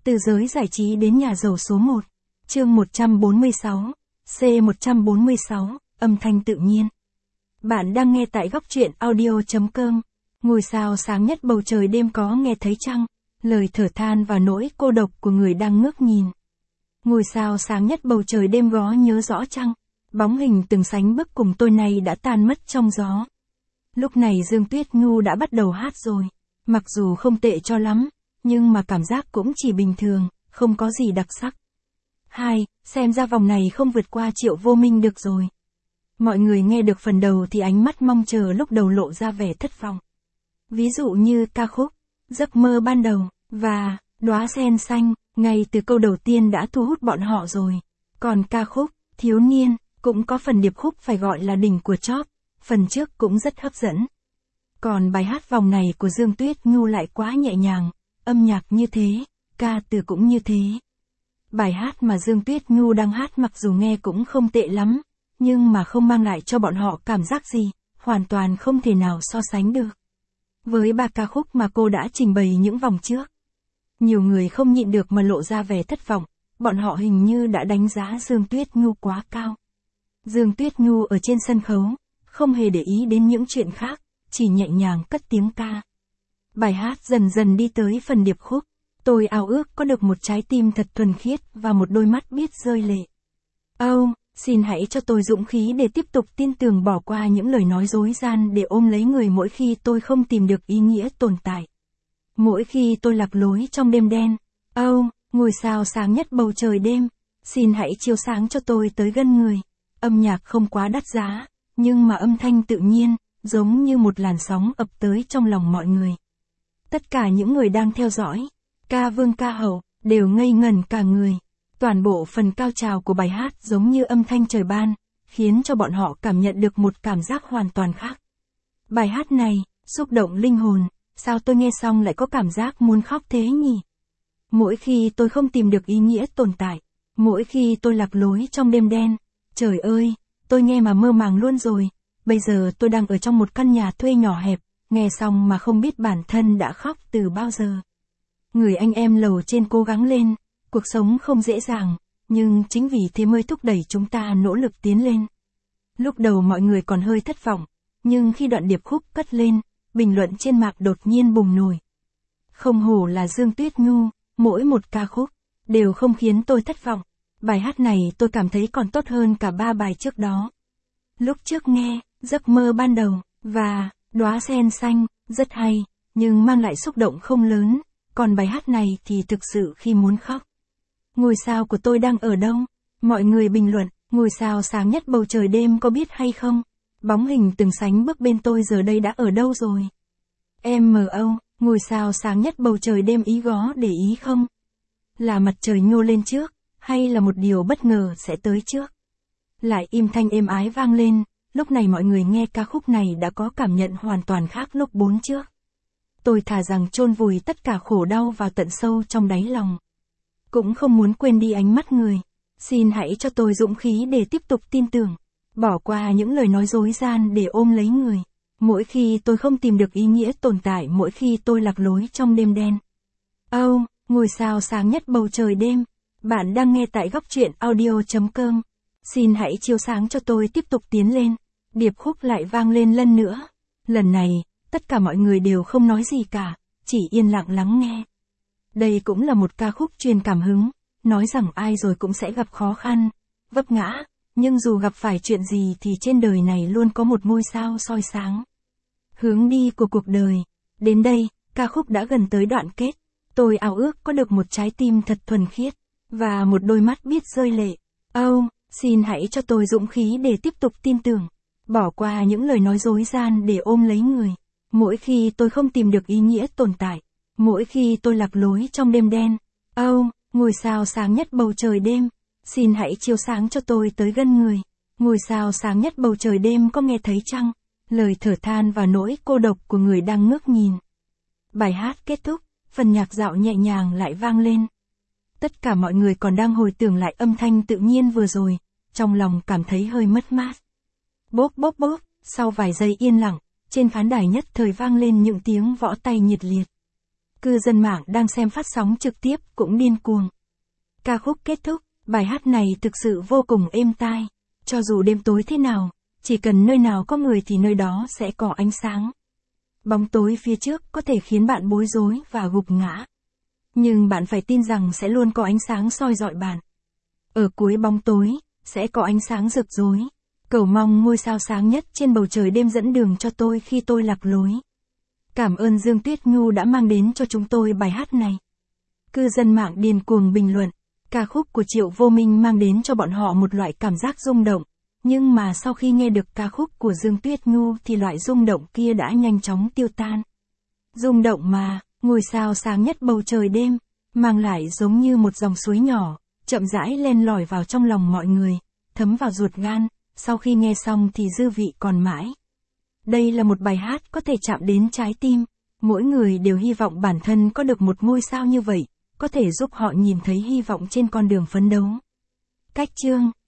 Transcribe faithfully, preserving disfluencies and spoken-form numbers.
Từ giới giải trí đến nhà giàu số một. Chương một trăm bốn mươi sáu. C một trăm bốn mươi sáu, âm thanh tự nhiên. Bạn đang nghe tại góc truyện audio chấm com. Ngôi sao sáng nhất bầu trời đêm có nghe thấy chăng? Lời thở than và nỗi cô độc của người đang ngước nhìn. Ngôi sao sáng nhất bầu trời đêm có nhớ rõ chăng? Bóng hình từng sánh bước cùng tôi này đã tan mất trong gió. Lúc này Dương Tuyết Nhu đã bắt đầu hát rồi. Mặc dù không tệ cho lắm, nhưng mà cảm giác cũng chỉ bình thường, không có gì đặc sắc. Hai, xem ra vòng này không vượt qua Triệu Vô Minh được rồi. Mọi người nghe được phần đầu thì ánh mắt mong chờ lúc đầu lộ ra vẻ thất vọng. Ví dụ như ca khúc, Giấc mơ ban đầu, và Đóa sen xanh, ngay từ câu đầu tiên đã thu hút bọn họ rồi. Còn ca khúc, Thiếu niên, cũng có phần điệp khúc phải gọi là đỉnh của chóp, phần trước cũng rất hấp dẫn. Còn bài hát vòng này của Dương Tuyết Nhu lại quá nhẹ nhàng, âm nhạc như thế, ca từ cũng như thế. Bài hát mà Dương Tuyết Nhu đang hát mặc dù nghe cũng không tệ lắm, nhưng mà không mang lại cho bọn họ cảm giác gì, hoàn toàn không thể nào so sánh được với ba ca khúc mà cô đã trình bày những vòng trước. Nhiều người không nhịn được mà lộ ra vẻ thất vọng, bọn họ hình như đã đánh giá Dương Tuyết Nhu quá cao. Dương Tuyết Nhu ở trên sân khấu, không hề để ý đến những chuyện khác, chỉ nhẹ nhàng cất tiếng ca. Bài hát dần dần đi tới phần điệp khúc. Tôi ao ước có được một trái tim thật thuần khiết và một đôi mắt biết rơi lệ. Âu, xin hãy cho tôi dũng khí để tiếp tục tin tưởng, bỏ qua những lời nói dối gian để ôm lấy người mỗi khi tôi không tìm được ý nghĩa tồn tại. Mỗi khi tôi lạc lối trong đêm đen. Âu, ngôi sao sáng nhất bầu trời đêm, xin hãy chiếu sáng cho tôi tới gần người. Âm nhạc không quá đắt giá, nhưng mà âm thanh tự nhiên, giống như một làn sóng ập tới trong lòng mọi người. Tất cả những người đang theo dõi, ca vương ca hậu, đều ngây ngẩn cả người. Toàn bộ phần cao trào của bài hát giống như âm thanh trời ban, khiến cho bọn họ cảm nhận được một cảm giác hoàn toàn khác. Bài hát này, xúc động linh hồn, sao tôi nghe xong lại có cảm giác muốn khóc thế nhỉ? Mỗi khi tôi không tìm được ý nghĩa tồn tại, mỗi khi tôi lạc lối trong đêm đen, trời ơi, tôi nghe mà mơ màng luôn rồi. Bây giờ tôi đang ở trong một căn nhà thuê nhỏ hẹp, nghe xong mà không biết bản thân đã khóc từ bao giờ. Người anh em lầu trên cố gắng lên, cuộc sống không dễ dàng, nhưng chính vì thế mới thúc đẩy chúng ta nỗ lực tiến lên. Lúc đầu mọi người còn hơi thất vọng, nhưng khi đoạn điệp khúc cất lên, bình luận trên mạng đột nhiên bùng nổ. Không hổ là Dương Tuyết Nhu, mỗi một ca khúc đều không khiến tôi thất vọng. Bài hát này tôi cảm thấy còn tốt hơn cả ba bài trước đó. Lúc trước nghe, Giấc mơ ban đầu, và Đóa sen xanh, rất hay, nhưng mang lại xúc động không lớn, còn bài hát này thì thực sự khi muốn khóc. Ngôi sao của tôi đang ở đâu? Mọi người bình luận, ngôi sao sáng nhất bầu trời đêm có biết hay không? Bóng hình từng sánh bước bên tôi giờ đây đã ở đâu rồi? em em o, ngôi sao sáng nhất bầu trời đêm ý gó để ý không? Là mặt trời nhô lên trước, hay là một điều bất ngờ sẽ tới trước? Lại im thanh êm ái vang lên. Lúc này mọi người nghe ca khúc này đã có cảm nhận hoàn toàn khác lúc bốn trước. Tôi thà rằng chôn vùi tất cả khổ đau vào tận sâu trong đáy lòng. Cũng không muốn quên đi ánh mắt người. Xin hãy cho tôi dũng khí để tiếp tục tin tưởng. Bỏ qua những lời nói dối gian để ôm lấy người. Mỗi khi tôi không tìm được ý nghĩa tồn tại, mỗi khi tôi lạc lối trong đêm đen. Âu, ngôi sao sáng nhất bầu trời đêm. Bạn đang nghe tại góc truyện audio chấm com. Xin hãy chiếu sáng cho tôi tiếp tục tiến lên. Điệp khúc lại vang lên lần nữa. Lần này, tất cả mọi người đều không nói gì cả, chỉ yên lặng lắng nghe. Đây cũng là một ca khúc truyền cảm hứng, nói rằng ai rồi cũng sẽ gặp khó khăn, vấp ngã, nhưng dù gặp phải chuyện gì thì trên đời này luôn có một ngôi sao soi sáng. Hướng đi của cuộc đời. Đến đây, ca khúc đã gần tới đoạn kết. Tôi ao ước có được một trái tim thật thuần khiết, và một đôi mắt biết rơi lệ. Âu, xin hãy cho tôi dũng khí để tiếp tục tin tưởng. Bỏ qua những lời nói dối gian để ôm lấy người. Mỗi khi tôi không tìm được ý nghĩa tồn tại. Mỗi khi tôi lạc lối trong đêm đen. Âu, ngôi sao sáng nhất bầu trời đêm. Xin hãy chiếu sáng cho tôi tới gần người. Ngôi sao sáng nhất bầu trời đêm có nghe thấy chăng? Lời thở than và nỗi cô độc của người đang ngước nhìn. Bài hát kết thúc, phần nhạc dạo nhẹ nhàng lại vang lên. Tất cả mọi người còn đang hồi tưởng lại âm thanh tự nhiên vừa rồi, trong lòng cảm thấy hơi mất mát. Bốp bốp bốp, sau vài giây yên lặng, trên khán đài nhất thời vang lên những tiếng võ tay nhiệt liệt. Cư dân mạng đang xem phát sóng trực tiếp cũng điên cuồng. Ca khúc kết thúc, bài hát này thực sự vô cùng êm tai. Cho dù đêm tối thế nào, chỉ cần nơi nào có người thì nơi đó sẽ có ánh sáng. Bóng tối phía trước có thể khiến bạn bối rối và gục ngã. Nhưng bạn phải tin rằng sẽ luôn có ánh sáng soi rọi bạn. Ở cuối bóng tối, sẽ có ánh sáng rực rối. Cầu mong ngôi sao sáng nhất trên bầu trời đêm dẫn đường cho tôi khi tôi lạc lối. Cảm ơn Dương Tuyết Nhu đã mang đến cho chúng tôi bài hát này. Cư dân mạng điên cuồng bình luận, ca khúc của Triệu Vô Minh mang đến cho bọn họ một loại cảm giác rung động. Nhưng mà sau khi nghe được ca khúc của Dương Tuyết Nhu thì loại rung động kia đã nhanh chóng tiêu tan. Rung động mà, ngôi sao sáng nhất bầu trời đêm, mang lại giống như một dòng suối nhỏ, chậm rãi len lỏi vào trong lòng mọi người, thấm vào ruột gan, sau khi nghe xong thì dư vị còn mãi. Đây là một bài hát có thể chạm đến trái tim, mỗi người đều hy vọng bản thân có được một ngôi sao như vậy, có thể giúp họ nhìn thấy hy vọng trên con đường phấn đấu. Cách chương